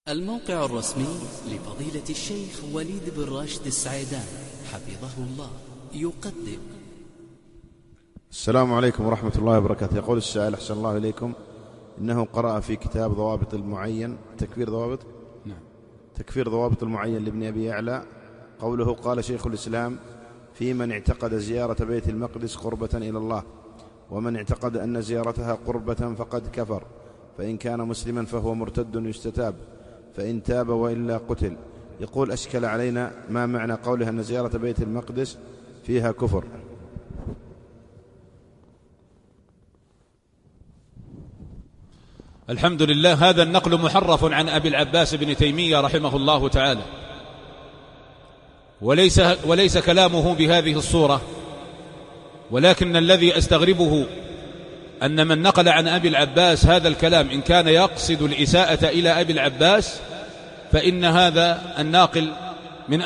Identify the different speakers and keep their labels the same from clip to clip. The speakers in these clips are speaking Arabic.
Speaker 1: الموقع الرسمي لفضيلة الشيخ وليد بن راشد السعيدان حفظه الله يقدم.
Speaker 2: السلام عليكم ورحمة الله وبركاته. يقول السائل أحسن الله إليكم إنه قرأ في كتاب ضوابط المعين تكفير ضوابط المعين لابن أبي يعلى قوله قال شيخ الإسلام في من اعتقد زيارة بيت المقدس قربة إلى الله ومن اعتقد أن زيارتها قربة فقد كفر، فإن كان مسلما فهو مرتد يستتاب، فإن تاب وإلا قتل. يقول أشكل علينا ما معنى قوله أن زيارة بيت المقدس فيها كفر.
Speaker 3: الحمد لله. هذا النقل محرف عن أبي العباس بن تيمية رحمه الله تعالى، وليس كلامه بهذه الصورة، ولكن الذي أستغربه أن من نقل عن أبي العباس هذا الكلام إن كان يقصد الإساءة إلى أبي العباس فإن هذا الناقل من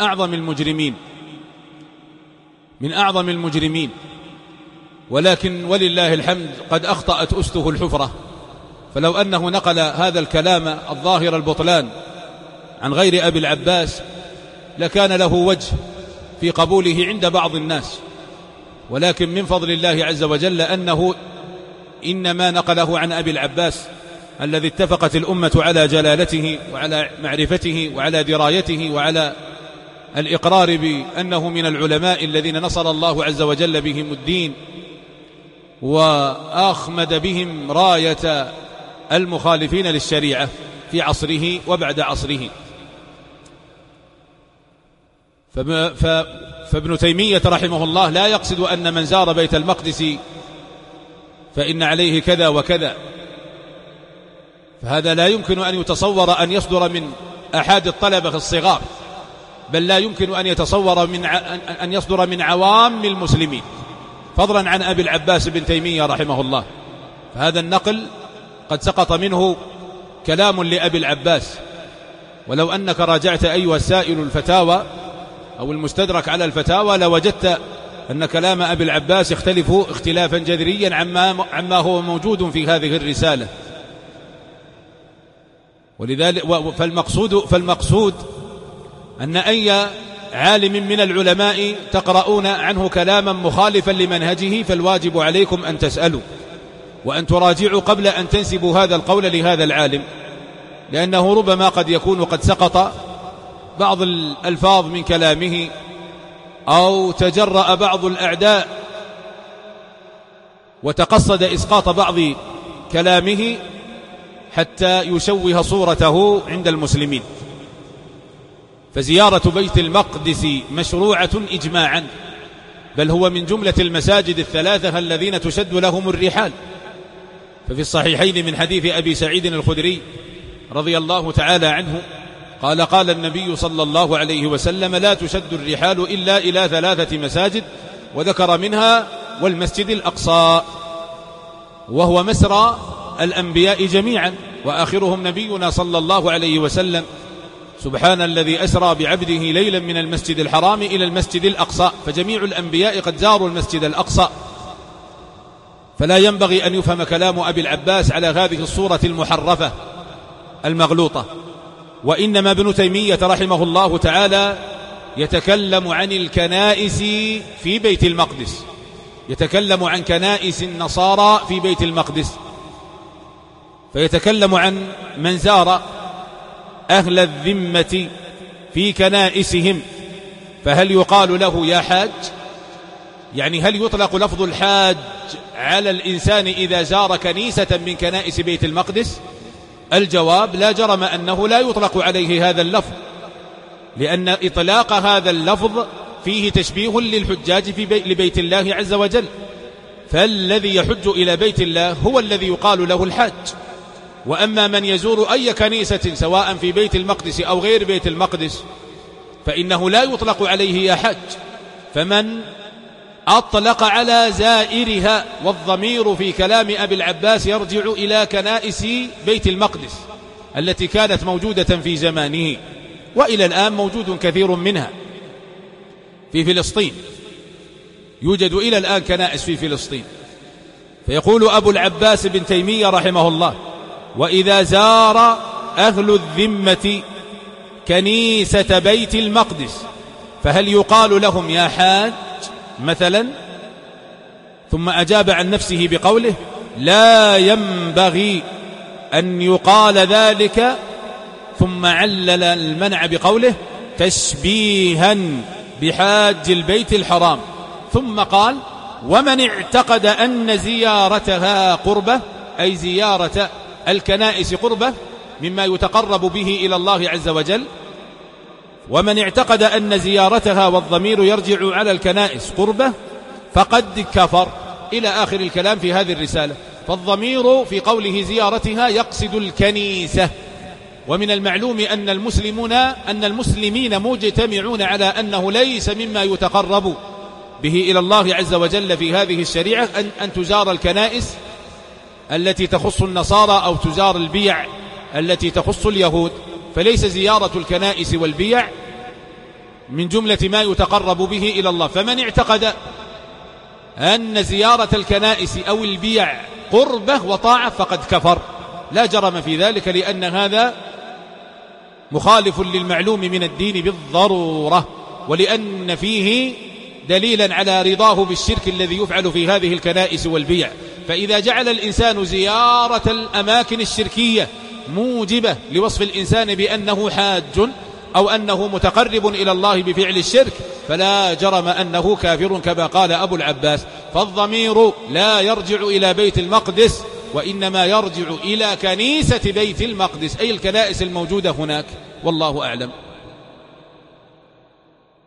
Speaker 3: أعظم المجرمين، ولكن ولله الحمد قد أخطأت أسته الحفرة، فلو أنه نقل هذا الكلام الظاهر البطلان عن غير أبي العباس لكان له وجه في قبوله عند بعض الناس، ولكن من فضل الله عز وجل أنه إنما نقله عن أبي العباس الذي اتفقت الأمة على جلالته وعلى معرفته وعلى درايته وعلى الإقرار بأنه من العلماء الذين نصر الله عز وجل بهم الدين وأخمد بهم راية المخالفين للشريعة في عصره وبعد عصره. فابن تيمية رحمه الله لا يقصد أن من زار بيت المقدس فإن عليه كذا وكذا، فهذا لا يمكن أن يتصور أن يصدر من أحد الطلبة الصغار، بل لا يمكن أن يتصور أن يصدر من عوام المسلمين، فضلا عن أبي العباس بن تيمية رحمه الله. فهذا النقل قد سقط منه كلام لأبي العباس، ولو أنك راجعت أيها السائل الفتاوى أو المستدرك على الفتاوى لوجدت أن كلام أبي العباس يختلف اختلافا جذريا عما هو موجود في هذه الرسالة. ولذلك فالمقصود أن أي عالم من العلماء تقرؤون عنه كلاما مخالفا لمنهجه فالواجب عليكم أن تسألوا وأن تراجعوا قبل أن تنسبوا هذا القول لهذا العالم، لأنه ربما قد يكون قد سقط بعض الألفاظ من كلامه أو تجرأ بعض الأعداء وتقصد إسقاط بعض كلامه حتى يشوه صورته عند المسلمين. فزيارة بيت المقدس مشروعة إجماعا، بل هو من جملة المساجد الثلاثة الذين تشد لهم الرحال. ففي الصحيحين من حديث أبي سعيد الخدري رضي الله تعالى عنه قال النبي صلى الله عليه وسلم لا تشد الرحال إلا إلى 3 مساجد، وذكر منها والمسجد الأقصى، وهو مسرى الأنبياء جميعا وآخرهم نبينا صلى الله عليه وسلم. سبحان الذي أسرى بعبده ليلا من المسجد الحرام إلى المسجد الأقصى، فجميع الأنبياء قد زاروا المسجد الأقصى. فلا ينبغي أن يفهم كلام أبي العباس على هذه الصورة المحرفة المغلوطة، وإنما ابن تيمية رحمه الله تعالى يتكلم عن الكنائس في بيت المقدس، يتكلم عن كنائس النصارى في بيت المقدس، فيتكلم عن من زار أهل الذمة في كنائسهم، فهل يقال له يا حاج؟ يعني هل يطلق لفظ الحاج على الإنسان إذا زار كنيسة من كنائس بيت المقدس؟ الجواب لا جرم أنه لا يطلق عليه هذا اللفظ، لأن إطلاق هذا اللفظ فيه تشبيه للحجاج لبيت الله عز وجل، فالذي يحج إلى بيت الله هو الذي يقال له الحاج. وأما من يزور أي كنيسة سواء في بيت المقدس أو غير بيت المقدس فإنه لا يطلق عليه يا حاج. فمن أطلق على زائرها، والضمير في كلام أبي العباس يرجع إلى كنائس بيت المقدس التي كانت موجودة في زمانه، وإلى الآن موجود كثير منها في فلسطين، يوجد إلى الآن كنائس في فلسطين. فيقول أبو العباس بن تيمية رحمه الله وإذا زار أهل الذمة كنيسة بيت المقدس فهل يقال لهم يا حاج مثلا؟ ثم أجاب عن نفسه بقوله لا ينبغي أن يقال ذلك، ثم علل المنع بقوله تشبيها بحاج البيت الحرام، ثم قال ومن اعتقد أن زيارتها قربة، أي زيارة الكنائس قربة مما يتقرب به إلى الله عز وجل، ومن اعتقد أن زيارتها والضمير يرجع على الكنائس قربة فقد كفر، إلى آخر الكلام في هذه الرسالة. فالضمير في قوله زيارتها يقصد الكنيسة، ومن المعلوم أن المسلمين مجتمعون على أنه ليس مما يتقرب به إلى الله عز وجل في هذه الشريعة أن تزار الكنائس التي تخص النصارى أو تزار البيع التي تخص اليهود، فليس زيارة الكنائس والبيع من جملة ما يتقرب به إلى الله. فمن اعتقد أن زيارة الكنائس أو البيع قربة وطاعة فقد كفر، لا جرم في ذلك، لأن هذا مخالف للمعلوم من الدين بالضرورة، ولأن فيه دليلا على رضاه بالشرك الذي يفعل في هذه الكنائس والبيع. فإذا جعل الإنسان زيارة الأماكن الشركية موجبة لوصف الإنسان بأنه حاج أو أنه متقرب إلى الله بفعل الشرك فلا جرم أنه كافر كما قال أبو العباس. فالضمير لا يرجع إلى بيت المقدس، وإنما يرجع إلى كنيسة بيت المقدس، أي الكنائس الموجودة هناك، والله أعلم.